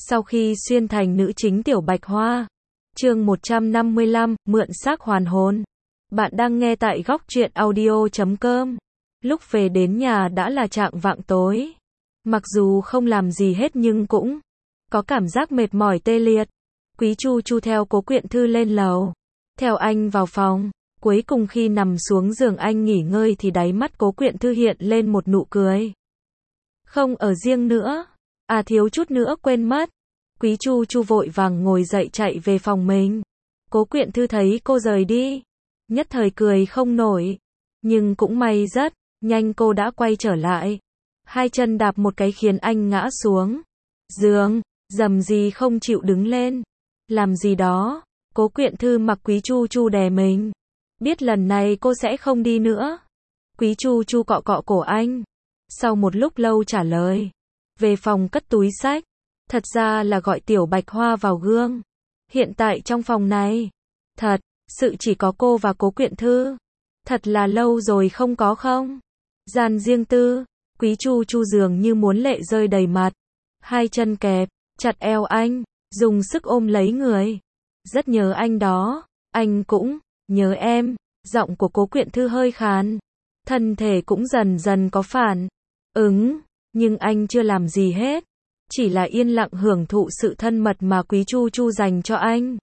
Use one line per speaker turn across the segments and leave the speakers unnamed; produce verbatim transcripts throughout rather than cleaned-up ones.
Sau khi xuyên thành nữ chính Tiểu Bạch Hoa. Chương một trăm năm mươi lăm, mượn xác hoàn hồn. Bạn đang nghe tại góc truyện audio chấm com. Lúc về đến nhà đã là chạng vạng tối. Mặc dù không làm gì hết nhưng cũng có cảm giác mệt mỏi tê liệt. Quý Chu Chu theo Cố Quyện Thư lên lầu. Theo anh vào phòng. Cuối cùng khi nằm xuống giường anh nghỉ ngơi thì đáy mắt Cố Quyện Thư hiện lên một nụ cười. Không ở riêng nữa. À thiếu chút nữa quên mất. Quý Chu Chu vội vàng ngồi dậy chạy về phòng mình. Cố Quyện Thư thấy cô rời đi. Nhất thời cười không nổi. Nhưng cũng may rất nhanh cô đã quay trở lại. Hai chân đạp một cái khiến anh ngã xuống giường. Dầm gì không chịu đứng lên. Làm gì đó. Cố Quyện Thư mặc Quý Chu Chu đè mình. Biết lần này cô sẽ không đi nữa. Quý Chu Chu cọ cọ cổ anh. Sau một lúc lâu trả lời. Về phòng cất túi sách. Thật ra là gọi Tiểu Bạch Hoa vào gương. Hiện tại trong phòng này. Thật, sự chỉ có cô và Cố Quyện Thư. Thật là lâu rồi không có không? Gian riêng tư. Quý Chu Chu dường như muốn lệ rơi đầy mặt. Hai chân kẹp chặt eo anh. Dùng sức ôm lấy người. Rất nhớ anh đó. Anh cũng nhớ em. Giọng của Cố Quyện Thư hơi khàn. Thân thể cũng dần dần có phản ứng. Nhưng anh chưa làm gì hết. Chỉ là yên lặng hưởng thụ sự thân mật mà Quý Chu Chu dành cho anh.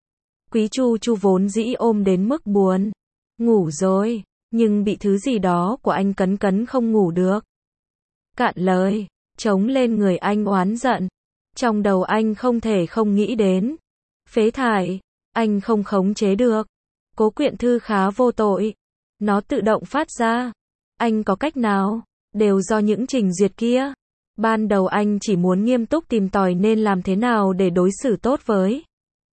Quý Chu Chu vốn dĩ ôm đến mức buồn. Ngủ rồi. Nhưng bị thứ gì đó của anh cấn cấn không ngủ được. Cạn lời. Trống lên người anh oán giận. Trong đầu anh không thể không nghĩ đến. Phế thải. Anh không khống chế được. Cố Quyện Thư khá vô tội. Nó tự động phát ra. Anh có cách nào? Đều do những trình duyệt kia. Ban đầu anh chỉ muốn nghiêm túc tìm tòi nên làm thế nào để đối xử tốt với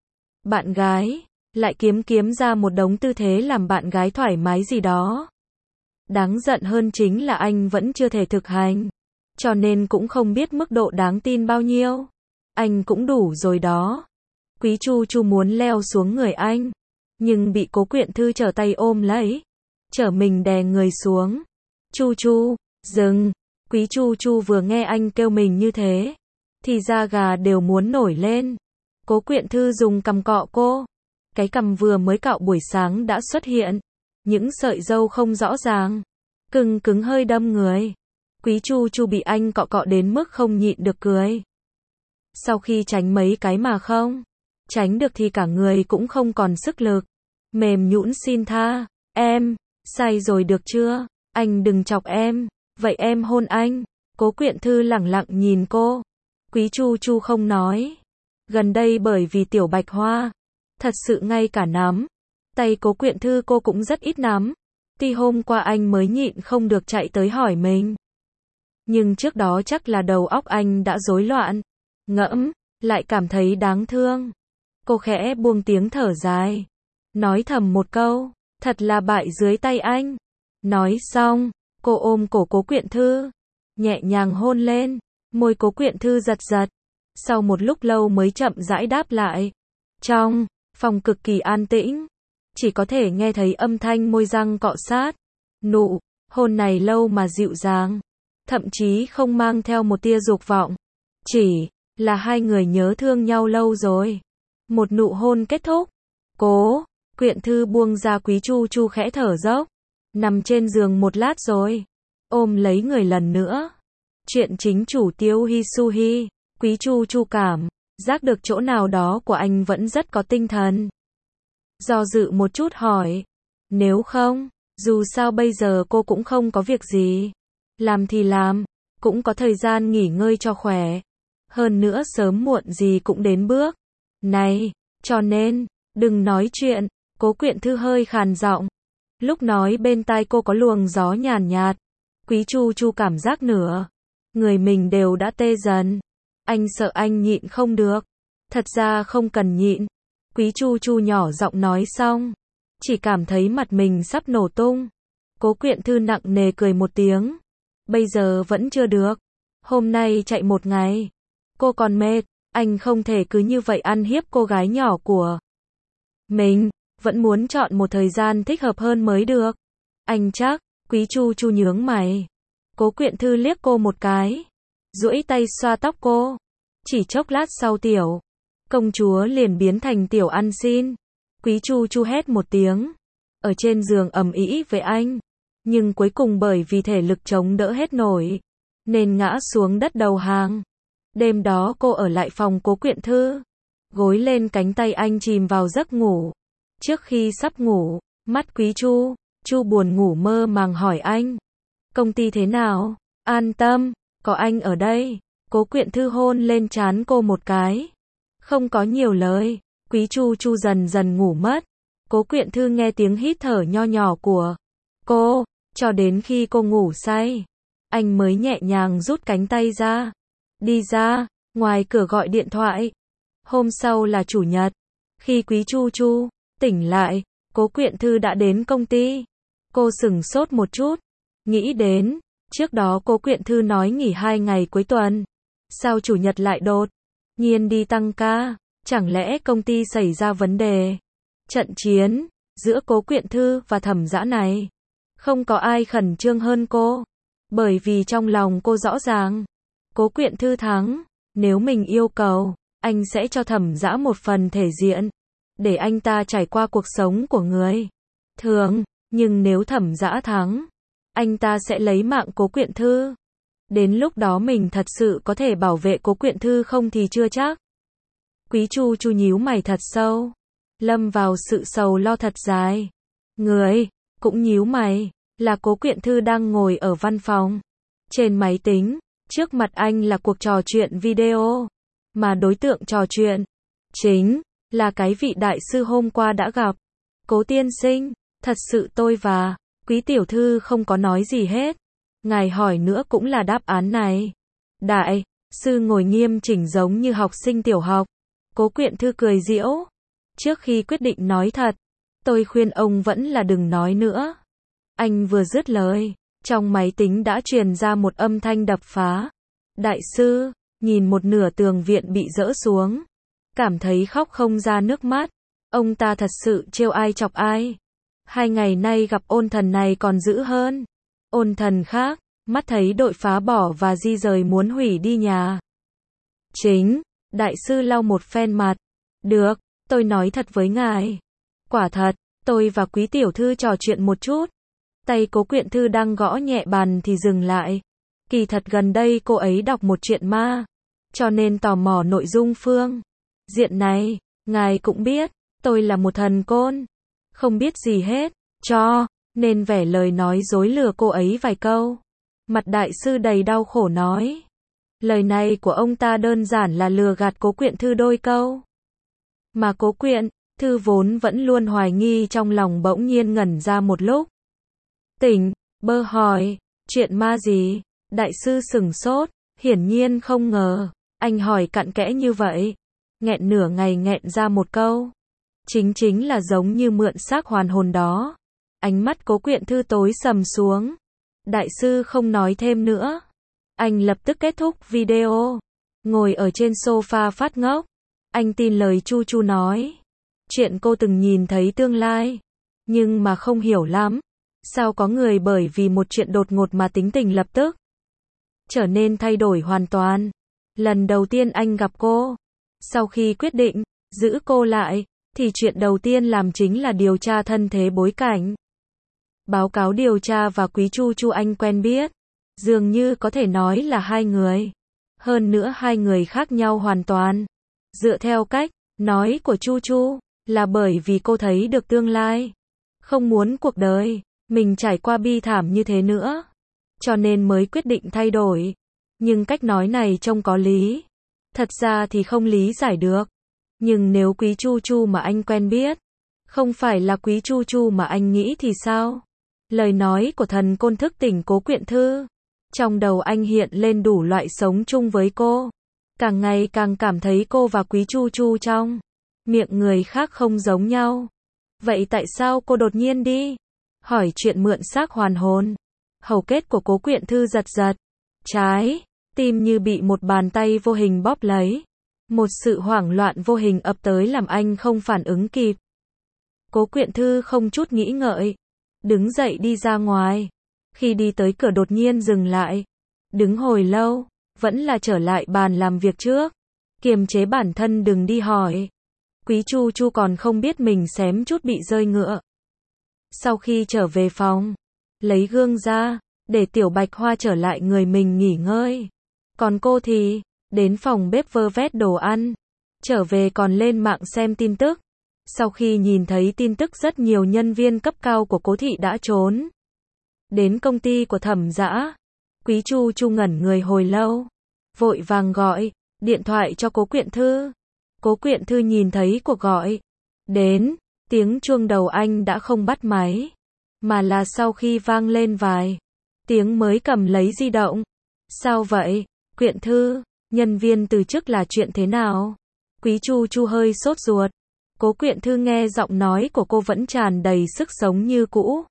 bạn gái. Lại kiếm kiếm ra một đống tư thế làm bạn gái thoải mái gì đó. Đáng giận hơn chính là anh vẫn chưa thể thực hành. Cho nên cũng không biết mức độ đáng tin bao nhiêu. Anh cũng đủ rồi đó. Quý Chu Chu muốn leo xuống người anh. Nhưng bị Cố Quyện Thư trở tay ôm lấy. Trở mình đè người xuống. Chu Chu, dừng. Quý Chu Chu vừa nghe anh kêu mình như thế. Thì da gà đều muốn nổi lên. Cố Quyện Thư dùng cằm cọ cô. Cái cằm vừa mới cạo buổi sáng đã xuất hiện. Những sợi râu không rõ ràng. Cứng cứng hơi đâm người. Quý Chu Chu bị anh cọ cọ đến mức không nhịn được cười. Sau khi tránh mấy cái mà không tránh được thì cả người cũng không còn sức lực. Mềm nhũn xin tha. Em, sai rồi được chưa? Anh đừng chọc em. Vậy em hôn anh. Cố Quyện Thư lẳng lặng nhìn cô. Quý Chu Chu không nói. Gần đây bởi vì Tiểu Bạch Hoa. Thật sự ngay cả nắm tay Cố Quyện Thư cô cũng rất ít nắm. Tuy hôm qua anh mới nhịn không được chạy tới hỏi mình. Nhưng trước đó chắc là đầu óc anh đã rối loạn. Ngẫm, lại cảm thấy đáng thương. Cô khẽ buông tiếng thở dài. Nói thầm một câu. Thật là bại dưới tay anh. Nói xong. Cô ôm cổ Cố Quyện Thư. Nhẹ nhàng hôn lên. Môi Cố Quyện Thư giật giật. Sau một lúc lâu mới chậm rãi đáp lại. Trong phòng cực kỳ an tĩnh. Chỉ có thể nghe thấy âm thanh môi răng cọ sát. Nụ hôn này lâu mà dịu dàng. Thậm chí không mang theo một tia dục vọng. Chỉ là hai người nhớ thương nhau lâu rồi. Một nụ hôn kết thúc. Cố Quyện Thư buông ra Quý Chu Chu khẽ thở dốc. Nằm trên giường một lát rồi. Ôm lấy người lần nữa. Chuyện chính chủ Tiêu Hi Su Hi. Quý Chu Chu cảm giác được chỗ nào đó của anh vẫn rất có tinh thần. Do dự một chút hỏi. Nếu không, dù sao bây giờ cô cũng không có việc gì. Làm thì làm. Cũng có thời gian nghỉ ngơi cho khỏe. Hơn nữa sớm muộn gì cũng đến bước này. Cho nên, đừng nói chuyện. Cố Quyện Thư hơi khàn giọng. Lúc nói bên tai cô có luồng gió nhàn nhạt. Quý Chu Chu cảm giác nửa người mình đều đã tê dần. Anh sợ anh nhịn không được. Thật ra không cần nhịn. Quý Chu Chu nhỏ giọng nói xong. Chỉ cảm thấy mặt mình sắp nổ tung. Cố Quyện Thư nặng nề cười một tiếng. Bây giờ vẫn chưa được. Hôm nay chạy một ngày. Cô còn mệt. Anh không thể cứ như vậy ăn hiếp cô gái nhỏ của mình. Vẫn muốn chọn một thời gian thích hợp hơn mới được. Anh chắc. Quý Chu Chu nhướng mày. Cố Quyện Thư liếc cô một cái. Duỗi tay xoa tóc cô. Chỉ chốc lát sau tiểu công chúa liền biến thành tiểu ăn xin. Quý Chu Chu hét một tiếng, ở trên giường ầm ĩ với anh, nhưng cuối cùng bởi vì thể lực chống đỡ hết nổi, nên ngã xuống đất đầu hàng. Đêm đó cô ở lại phòng Cố Quyện Thư, gối lên cánh tay anh chìm vào giấc ngủ. Trước khi sắp ngủ, mắt Quý Chu Chu buồn ngủ mơ màng hỏi anh, công ty thế nào? An tâm, có anh ở đây. Cố Quyện Thư hôn lên trán cô một cái, không có nhiều lời. Quý Chu Chu dần dần ngủ mất. Cố Quyện Thư nghe tiếng hít thở nho nhỏ của cô, cho đến khi cô ngủ say, anh mới nhẹ nhàng rút cánh tay ra, đi ra, ngoài cửa gọi điện thoại. Hôm sau là chủ nhật, khi Quý Chu Chu tỉnh lại, Cố Quyện Thư đã đến công ty. Cô sửng sốt một chút, nghĩ đến, trước đó Cố Quyện Thư nói nghỉ hai ngày cuối tuần, sao chủ nhật lại đột nhiên đi tăng ca, chẳng lẽ công ty xảy ra vấn đề? Trận chiến giữa Cố Quyện Thư và Thẩm Dã này, không có ai khẩn trương hơn cô, bởi vì trong lòng cô rõ ràng, Cố Quyện Thư thắng, nếu mình yêu cầu, anh sẽ cho Thẩm Dã một phần thể diện, để anh ta trải qua cuộc sống của người thường, nhưng nếu Thẩm Dã thắng, anh ta sẽ lấy mạng Cố Quyện Thư. Đến lúc đó mình thật sự có thể bảo vệ Cố Quyện Thư không thì chưa chắc. Quý Chu Chu nhíu mày thật sâu, lâm vào sự sầu lo thật dài. Người cũng nhíu mày, là Cố Quyện Thư đang ngồi ở văn phòng, trên máy tính, trước mặt anh là cuộc trò chuyện video, mà đối tượng trò chuyện chính là cái vị đại sư hôm qua đã gặp. Cố tiên sinh, thật sự tôi và Quý tiểu thư không có nói gì hết. Ngài hỏi nữa cũng là đáp án này. Đại sư ngồi nghiêm chỉnh giống như học sinh tiểu học. Cố Quyện Thư cười giễu. Trước khi quyết định nói thật, tôi khuyên ông vẫn là đừng nói nữa. Anh vừa dứt lời, trong máy tính đã truyền ra một âm thanh đập phá. Đại sư nhìn một nửa tường viện bị dỡ xuống, cảm thấy khóc không ra nước mắt. Ông ta thật sự trêu ai chọc ai. Hai ngày nay gặp Ôn Thần này còn dữ hơn. Ôn Thần khác, mắt thấy đội phá bỏ và di rời muốn hủy đi nhà chính. Đại sư lau một phen mặt. Được, tôi nói thật với ngài. Quả thật, tôi và Quý tiểu thư trò chuyện một chút. Tay Cố Quyện Thư đang gõ nhẹ bàn thì dừng lại. Kỳ thật gần đây cô ấy đọc một chuyện ma, cho nên tò mò nội dung phương diện này. Ngài cũng biết, tôi là một thần côn, không biết gì hết, cho nên vẻ lời nói dối lừa cô ấy vài câu. Mặt đại sư đầy đau khổ nói. Lời này của ông ta đơn giản là lừa gạt Cố Quyện Thư đôi câu. Mà Cố Quyện Thư vốn vẫn luôn hoài nghi trong lòng bỗng nhiên ngẩn ra một lúc. Tỉnh bơ hỏi, chuyện ma gì? Đại sư sửng sốt, hiển nhiên không ngờ anh hỏi cặn kẽ như vậy. Nghẹn nửa ngày nghẹn ra một câu. Chính chính là giống như mượn xác hoàn hồn đó. Ánh mắt Cố Quyện Thư tối sầm xuống. Đại sư không nói thêm nữa. Anh lập tức kết thúc video. Ngồi ở trên sofa phát ngốc. Anh tin lời Chu Chu nói. Chuyện cô từng nhìn thấy tương lai, nhưng mà không hiểu lắm. Sao có người bởi vì một chuyện đột ngột mà tính tình lập tức trở nên thay đổi hoàn toàn. Lần đầu tiên anh gặp cô, sau khi quyết định giữ cô lại, thì chuyện đầu tiên làm chính là điều tra thân thế bối cảnh. Báo cáo điều tra và Quý Chu Chu anh quen biết, dường như có thể nói là hai người. Hơn nữa hai người khác nhau hoàn toàn. Dựa theo cách nói của Chu Chu, là bởi vì cô thấy được tương lai, không muốn cuộc đời mình trải qua bi thảm như thế nữa, cho nên mới quyết định thay đổi. Nhưng cách nói này trông có lý, thật ra thì không lý giải được. Nhưng nếu Quý Chu Chu mà anh quen biết, không phải là Quý Chu Chu mà anh nghĩ thì sao? Lời nói của thần côn thức tỉnh Cố Quyện Thư. Trong đầu anh hiện lên đủ loại sống chung với cô. Càng ngày càng cảm thấy cô và Quý Chu Chu trong miệng người khác không giống nhau. Vậy tại sao cô đột nhiên đi hỏi chuyện mượn xác hoàn hồn? Hầu kết của Cố Quyện Thư giật giật. Trái tim như bị một bàn tay vô hình bóp lấy. Một sự hoảng loạn vô hình ập tới làm anh không phản ứng kịp. Cố Quyện Thư không chút nghĩ ngợi, đứng dậy đi ra ngoài. Khi đi tới cửa đột nhiên dừng lại. Đứng hồi lâu, vẫn là trở lại bàn làm việc trước. Kiềm chế bản thân đừng đi hỏi. Quý Chu Chu còn không biết mình xém chút bị rơi ngựa. Sau khi trở về phòng, lấy gương ra, để Tiểu Bạch Hoa trở lại người mình nghỉ ngơi. Còn cô thì, đến phòng bếp vơ vét đồ ăn. Trở về còn lên mạng xem tin tức. Sau khi nhìn thấy tin tức rất nhiều nhân viên cấp cao của Cố thị đã trốn đến công ty của Thẩm Dã, Quý Chu Chu ngẩn người hồi lâu, vội vàng gọi điện thoại cho Cố Quyện Thư. Cố Quyện Thư nhìn thấy cuộc gọi đến, tiếng chuông đầu anh đã không bắt máy, mà là sau khi vang lên vài tiếng mới cầm lấy di động. Sao vậy, Quyện Thư, nhân viên từ chức là chuyện thế nào? Quý Chu Chu hơi sốt ruột. Cố Quyện Thư nghe giọng nói của cô vẫn tràn đầy sức sống như cũ.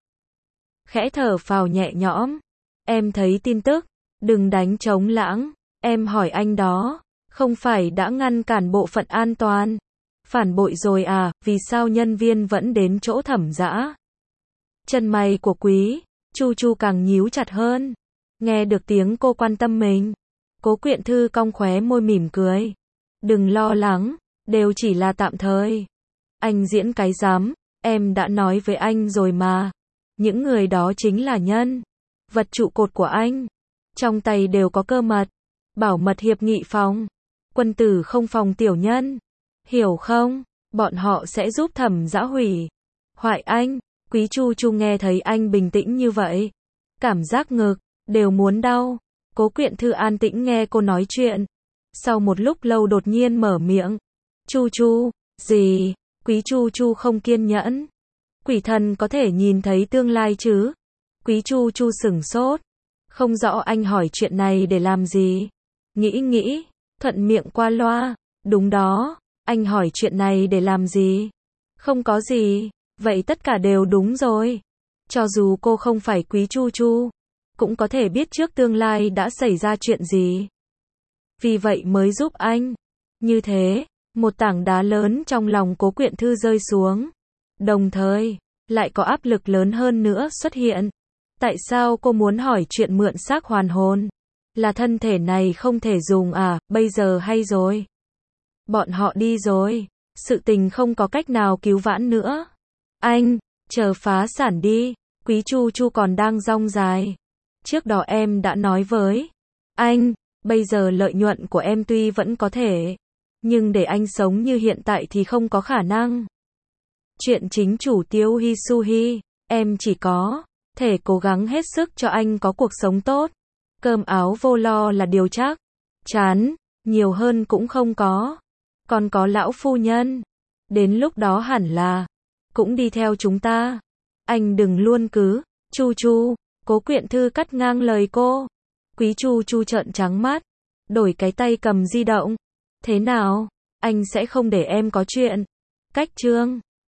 Khẽ thở phào nhẹ nhõm. Em thấy tin tức, đừng đánh trống lãng. Em hỏi anh đó, không phải đã ngăn cản bộ phận an toàn phản bội rồi à, vì sao nhân viên vẫn đến chỗ Thẩm Dã? Chân mày của Quý Chu Chu càng nhíu chặt hơn. Nghe được tiếng cô quan tâm mình, Cố Quyện Thư cong khóe môi mỉm cười. Đừng lo lắng, đều chỉ là tạm thời. Anh diễn cái rắm, em đã nói với anh rồi mà. Những người đó chính là nhân vật trụ cột của anh. Trong tay đều có cơ mật, bảo mật hiệp nghị phòng. Quân tử không phòng tiểu nhân. Hiểu không? Bọn họ sẽ giúp Thẩm Dã hủy hoại anh. Quý Chu Chu nghe thấy anh bình tĩnh như vậy, cảm giác ngực đều muốn đau. Cố Quyện Thư an tĩnh nghe cô nói chuyện. Sau một lúc lâu đột nhiên mở miệng. Chu Chu, gì? Quý Chu Chu không kiên nhẫn. Quỷ thần có thể nhìn thấy tương lai chứ? Quý Chu Chu sửng sốt. Không rõ anh hỏi chuyện này để làm gì? Nghĩ nghĩ, thuận miệng qua loa. Đúng đó, anh hỏi chuyện này để làm gì? Không có gì, vậy tất cả đều đúng rồi. Cho dù cô không phải Quý Chu Chu, cũng có thể biết trước tương lai đã xảy ra chuyện gì. Vì vậy mới giúp anh. Như thế, một tảng đá lớn trong lòng Cố Quyện Thư rơi xuống. Đồng thời, lại có áp lực lớn hơn nữa xuất hiện. Tại sao cô muốn hỏi chuyện mượn xác hoàn hồn? Là thân thể này không thể dùng à, bây giờ hay rồi. Bọn họ đi rồi, sự tình không có cách nào cứu vãn nữa. Anh, chờ phá sản đi. Quý Chu Chu còn đang rong dài. Trước đó em đã nói với anh, bây giờ lợi nhuận của em tuy vẫn có thể, nhưng để anh sống như hiện tại thì không có khả năng. Chuyện chính chủ Tiêu Hi Su Hi, em chỉ có thể cố gắng hết sức cho anh có cuộc sống tốt. Cơm áo vô lo là điều chắc chắn, nhiều hơn cũng không có. Còn có lão phu nhân, đến lúc đó hẳn là cũng đi theo chúng ta. Anh đừng luôn cứ Chu Chu. Cố Quyện Thư cắt ngang lời cô. Quý Chu Chu trợn trắng mắt, đổi cái tay cầm di động. Thế nào? Anh sẽ không để em có chuyện cách chương